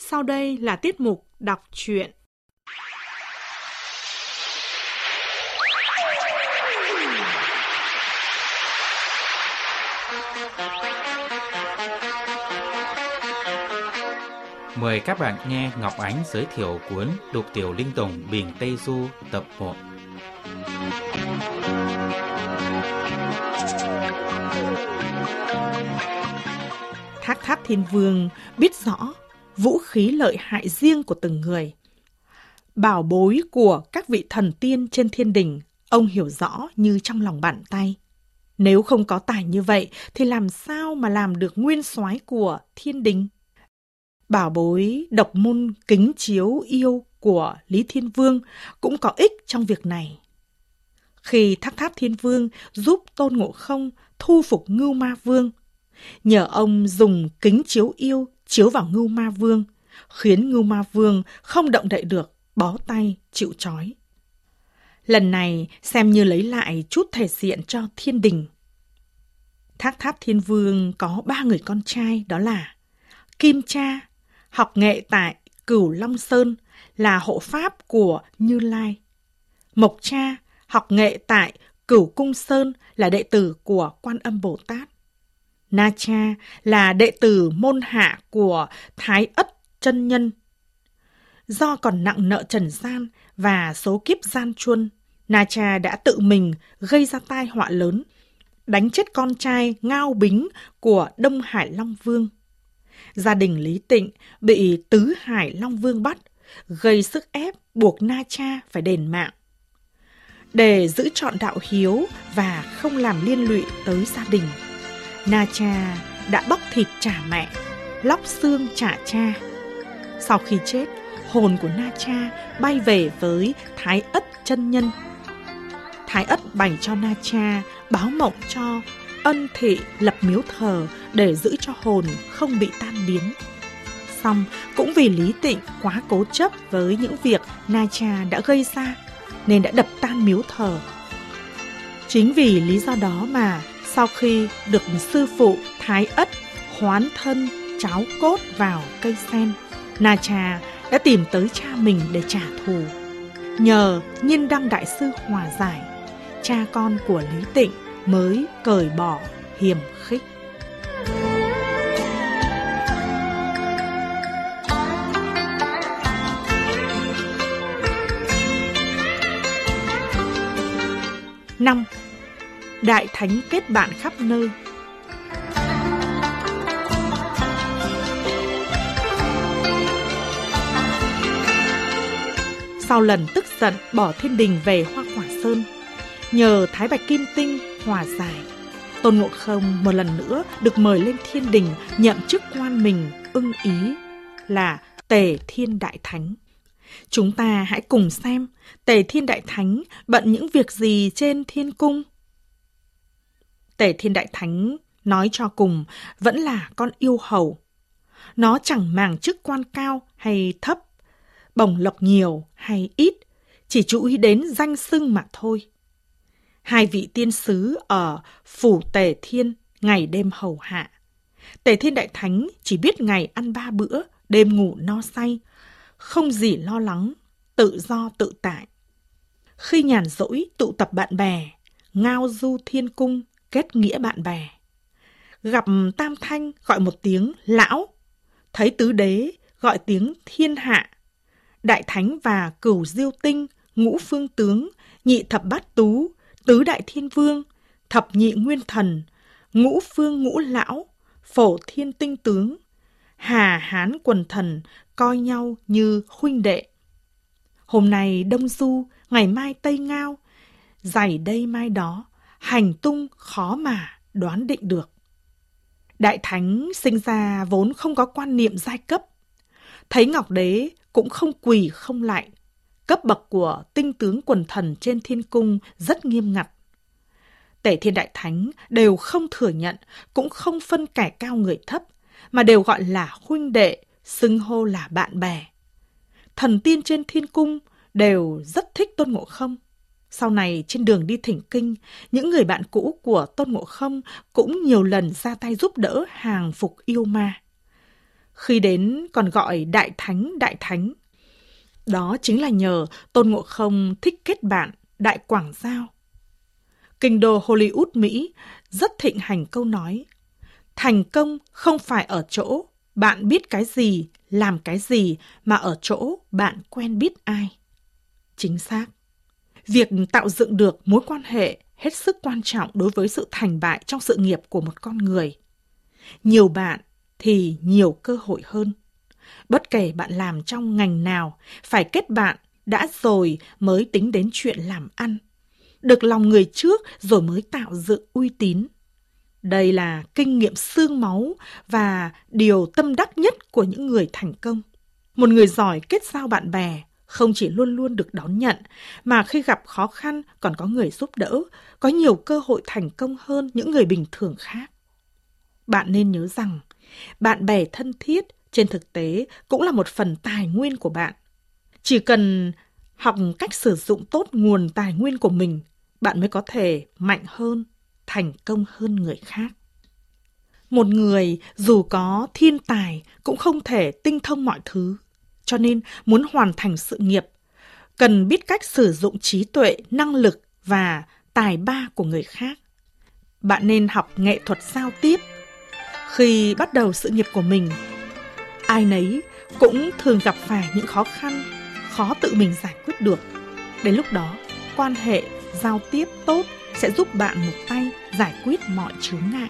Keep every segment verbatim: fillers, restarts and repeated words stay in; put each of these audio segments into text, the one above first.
Sau đây là tiết mục đọc truyện. Mời các bạn nghe Ngọc Ánh giới thiệu cuốn Lục Tiểu Linh Tùng Bình Tây Du tập một. Thác Tháp Thiên Vương biết rõ vũ khí lợi hại riêng của từng người. Bảo bối của các vị thần tiên trên thiên đình, ông hiểu rõ như trong lòng bàn tay. Nếu không có tài như vậy thì làm sao mà làm được nguyên soái của thiên đình? Bảo bối độc môn kính chiếu yêu của Lý Thiên Vương cũng có ích trong việc này. Khi Thác Tháp Thiên Vương giúp Tôn Ngộ Không thu phục Ngưu Ma Vương, nhờ ông dùng kính chiếu yêu chiếu vào Ngưu Ma Vương, khiến Ngưu Ma Vương không động đậy được, bó tay chịu trói. Lần này xem như lấy lại chút thể diện cho thiên đình. Thác Tháp Thiên Vương có ba người con trai, đó là Kim Cha, học nghệ tại Cửu Long Sơn, là hộ pháp của Như Lai. Mộc Cha, học nghệ tại Cửu Cung Sơn, là đệ tử của Quan Âm Bồ Tát. Na Cha là đệ tử môn hạ của Thái Ất Chân Nhân. Do còn nặng nợ trần gian và số kiếp gian truân, Na Cha đã tự mình gây ra tai họa lớn, đánh chết con trai Ngao Bính của Đông Hải Long Vương. Gia đình Lý Tịnh bị Tứ Hải Long Vương bắt, gây sức ép buộc Na Cha phải đền mạng. Để giữ trọn đạo hiếu và không làm liên lụy tới gia đình, Na Cha đã bóc thịt trả mẹ, lóc xương trả cha. Sau khi chết, hồn của Na Cha bay về với Thái Ất Chân Nhân. Thái Ất bày cho Na Cha báo mộng cho ân thị lập miếu thờ để giữ cho hồn không bị tan biến. Xong cũng vì Lý Tịnh quá cố chấp với những việc Na Cha đã gây ra nên đã đập tan miếu thờ. Chính vì lý do đó mà sau khi được sư phụ Thái Ất hoán thân cháo cốt vào cây sen, Na Cha đã tìm tới cha mình để trả thù. Nhờ Nhiên Đăng Đại Sư hòa giải, cha con của Lý Tịnh mới cởi bỏ hiềm khích. Năm. Đại Thánh kết bạn khắp nơi. Sau lần tức giận bỏ thiên đình về Hoa Quả Sơn, nhờ Thái Bạch Kim Tinh hòa giải, Tôn Ngộ Không một lần nữa được mời lên thiên đình nhậm chức quan mình ưng ý là Tề Thiên Đại Thánh. Chúng ta hãy cùng xem Tề Thiên Đại Thánh bận những việc gì trên thiên cung. Tề Thiên Đại Thánh nói cho cùng vẫn là con yêu hầu. Nó chẳng màng chức quan cao hay thấp, bổng lộc nhiều hay ít, chỉ chú ý đến danh xưng mà thôi. Hai vị tiên sứ ở phủ Tề Thiên ngày đêm hầu hạ. Tề Thiên Đại Thánh chỉ biết ngày ăn ba bữa, đêm ngủ no say, không gì lo lắng, tự do tự tại. Khi nhàn rỗi tụ tập bạn bè, ngao du thiên cung, kết nghĩa bạn bè. Gặp Tam Thanh gọi một tiếng lão, thấy Tứ Đế gọi tiếng thiên hạ. Đại Thánh và Cửu Diêu Tinh, Ngũ Phương Tướng, Nhị Thập Bát Tú, Tứ Đại Thiên Vương, Thập Nhị Nguyên Thần, Ngũ Phương Ngũ Lão, Phổ Thiên Tinh Tướng, Hà Hán Quần Thần coi nhau như huynh đệ. Hôm nay Đông Du, ngày mai Tây Ngao, giày đây mai đó, hành tung khó mà đoán định được. Đại Thánh sinh ra vốn không có quan niệm giai cấp. Thấy Ngọc Đế cũng không quỳ không lạy. Cấp bậc của tinh tướng quần thần trên thiên cung rất nghiêm ngặt. Tề Thiên Đại Thánh đều không thừa nhận, cũng không phân kẻ cao người thấp, mà đều gọi là huynh đệ, xưng hô là bạn bè. Thần tiên trên thiên cung đều rất thích Tôn Ngộ Không. Sau này trên đường đi thỉnh kinh, những người bạn cũ của Tôn Ngộ Không cũng nhiều lần ra tay giúp đỡ hàng phục yêu ma. khi đến còn gọi đại thánh đại thánh. Đó chính là nhờ Tôn Ngộ Không thích kết bạn đại quảng giao. Kinh đô Hollywood Mỹ rất thịnh hành câu nói: thành công không phải ở chỗ bạn biết cái gì, làm cái gì, mà ở chỗ bạn quen biết ai. Chính xác. Việc tạo dựng được mối quan hệ hết sức quan trọng đối với sự thành bại trong sự nghiệp của một con người. Nhiều bạn thì nhiều cơ hội hơn. Bất kể bạn làm trong ngành nào, phải kết bạn đã rồi mới tính đến chuyện làm ăn. Được lòng người trước rồi mới tạo dựng uy tín. Đây là kinh nghiệm xương máu và điều tâm đắc nhất của những người thành công. Một người giỏi kết giao bạn bè không chỉ luôn luôn được đón nhận, mà khi gặp khó khăn còn có người giúp đỡ, có nhiều cơ hội thành công hơn những người bình thường khác. Bạn nên nhớ rằng, bạn bè thân thiết trên thực tế cũng là một phần tài nguyên của bạn. Chỉ cần học cách sử dụng tốt nguồn tài nguyên của mình, bạn mới có thể mạnh hơn, thành công hơn người khác. Một người dù có thiên tài cũng không thể tinh thông mọi thứ. Cho nên muốn hoàn thành sự nghiệp, cần biết cách sử dụng trí tuệ, năng lực và tài ba của người khác. Bạn nên học nghệ thuật giao tiếp. Khi bắt đầu sự nghiệp của mình, ai nấy cũng thường gặp phải những khó khăn, khó tự mình giải quyết được. Đến lúc đó, quan hệ giao tiếp tốt sẽ giúp bạn một tay giải quyết mọi chướng ngại.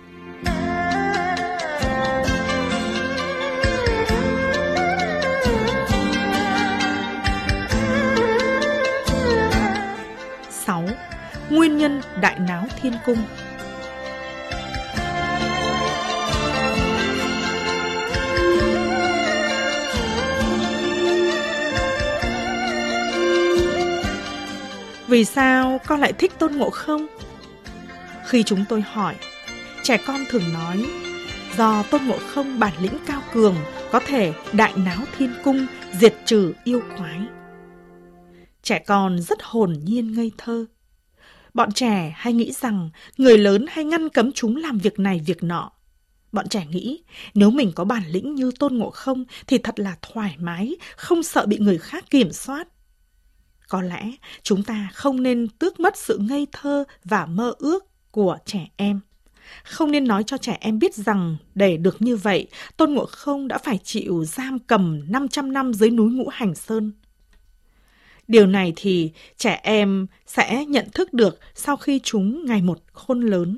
sáu. Nguyên nhân đại náo thiên cung. Vì sao con lại thích Tôn Ngộ Không? Khi chúng tôi hỏi, trẻ con thường nói do Tôn Ngộ Không bản lĩnh cao cường, có thể đại náo thiên cung, diệt trừ yêu quái. Trẻ con rất hồn nhiên ngây thơ. Bọn trẻ hay nghĩ rằng người lớn hay ngăn cấm chúng làm việc này việc nọ. Bọn trẻ nghĩ nếu mình có bản lĩnh như Tôn Ngộ Không thì thật là thoải mái, không sợ bị người khác kiểm soát. Có lẽ chúng ta không nên tước mất sự ngây thơ và mơ ước của trẻ em. Không nên nói cho trẻ em biết rằng để được như vậy, Tôn Ngộ Không đã phải chịu giam cầm năm trăm năm dưới núi Ngũ Hành Sơn. Điều này thì trẻ em sẽ nhận thức được sau khi chúng ngày một khôn lớn.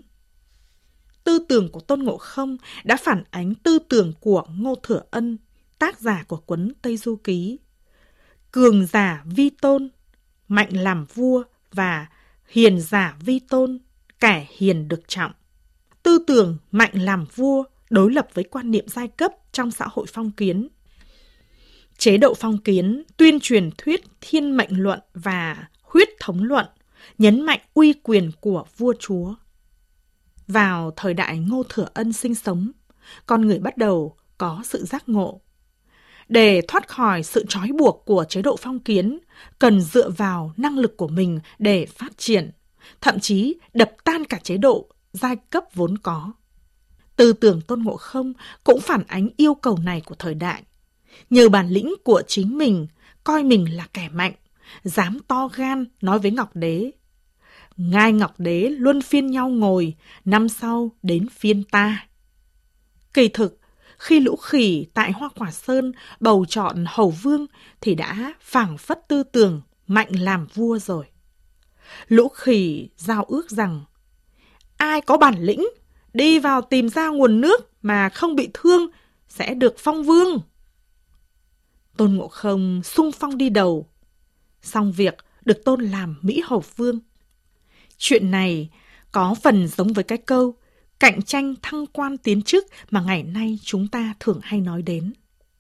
Tư tưởng của Tôn Ngộ Không đã phản ánh tư tưởng của Ngô Thừa Ân, tác giả của cuốn Tây Du Ký. Cường giả vi tôn, mạnh làm vua và hiền giả vi tôn, kẻ hiền được trọng. Tư tưởng mạnh làm vua đối lập với quan niệm giai cấp trong xã hội phong kiến. Chế độ phong kiến tuyên truyền thuyết thiên mệnh luận và huyết thống luận, nhấn mạnh uy quyền của vua chúa. Vào thời đại Ngô Thừa Ân sinh sống, con người bắt đầu có sự giác ngộ. Để thoát khỏi sự trói buộc của chế độ phong kiến, cần dựa vào năng lực của mình để phát triển, thậm chí đập tan cả chế độ giai cấp vốn có. Tư tưởng Tôn Ngộ Không cũng phản ánh yêu cầu này của thời đại. Nhờ bản lĩnh của chính mình, coi mình là kẻ mạnh, dám to gan nói với Ngọc Đế: Ngai Ngọc Đế luân phiên nhau ngồi, năm sau đến phiên ta. Kỳ thực, khi lũ khỉ tại Hoa Quả Sơn bầu chọn hầu vương thì đã phảng phất tư tưởng mạnh làm vua rồi. Lũ khỉ giao ước rằng ai có bản lĩnh đi vào tìm ra nguồn nước mà không bị thương sẽ được phong vương. Tôn Ngộ Không xung phong đi đầu, xong việc được tôn làm Mỹ Hầu Vương. Chuyện này có phần giống với cái câu cạnh tranh thăng quan tiến chức mà ngày nay chúng ta thường hay nói đến.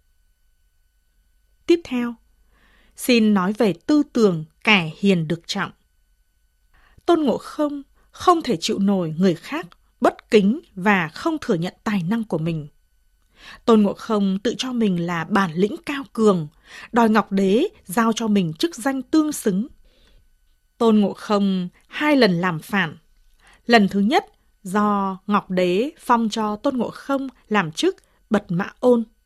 Tiếp theo, xin nói về tư tưởng kẻ hiền được trọng. Tôn Ngộ Không không thể chịu nổi người khác bất kính và không thừa nhận tài năng của mình. Tôn Ngộ Không tự cho mình là bản lĩnh cao cường, đòi Ngọc Đế giao cho mình chức danh tương xứng. Tôn Ngộ Không hai lần làm phản. Lần thứ nhất do Ngọc Đế phong cho Tôn Ngộ Không làm chức Bật Mã Ôn.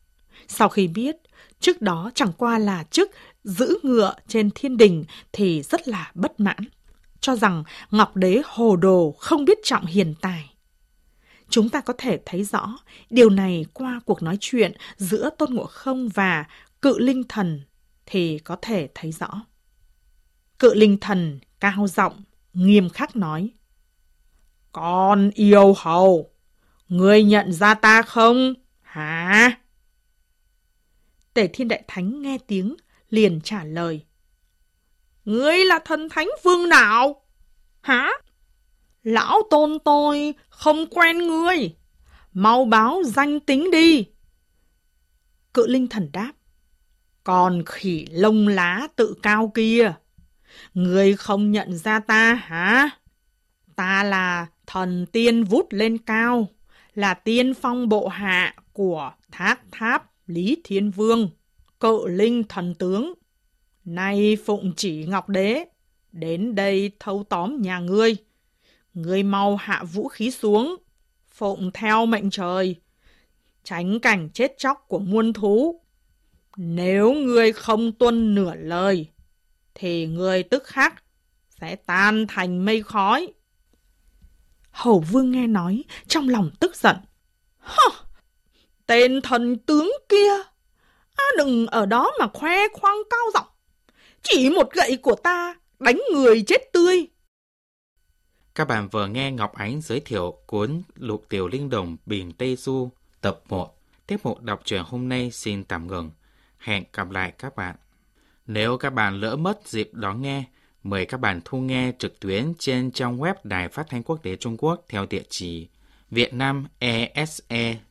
Sau khi biết, chức đó chẳng qua là chức giữ ngựa trên thiên đình thì rất là bất mãn, cho rằng Ngọc Đế hồ đồ không biết trọng hiền tài. Chúng ta có thể thấy rõ điều này qua cuộc nói chuyện giữa Tôn Ngộ Không và Cự Linh Thần thì có thể thấy rõ. Cự Linh Thần cao giọng, nghiêm khắc nói: Con yêu hầu, ngươi nhận ra ta không, hả? Tề Thiên Đại Thánh nghe tiếng, liền trả lời: Ngươi là thần thánh phương nào? Hả? Lão Tôn tôi không quen ngươi, mau báo danh tính đi. Cự Linh Thần đáp: Còn khỉ lông lá tự cao kia, ngươi không nhận ra ta hả? Ta là thần tiên vút lên cao, là tiên phong bộ hạ của Thác Tháp Lý Thiên Vương, Cự Linh Thần tướng. Nay phụng chỉ Ngọc Đế, đến đây thâu tóm nhà ngươi. Ngươi mau hạ vũ khí xuống, phụng theo mệnh trời, tránh cảnh chết chóc của muôn thú. Nếu ngươi không tuân nửa lời, thì ngươi tức khắc sẽ tan thành mây khói. Hầu Vương nghe nói, trong lòng tức giận. Hơ, tên thần tướng kia, à, đừng ở đó mà khoe khoang cao giọng. Chỉ một gậy của ta đánh người chết tươi. Các bạn vừa nghe Ngọc Ánh giới thiệu cuốn Lục Tiểu Linh Đồng Biển Tây Du tập một. Tiếp mục đọc truyện hôm nay xin tạm ngừng. Hẹn gặp lại các bạn. Nếu các bạn lỡ mất dịp đón nghe, mời các bạn thu nghe trực tuyến trên trang web Đài Phát thanh Quốc tế Trung Quốc theo địa chỉ vietnamese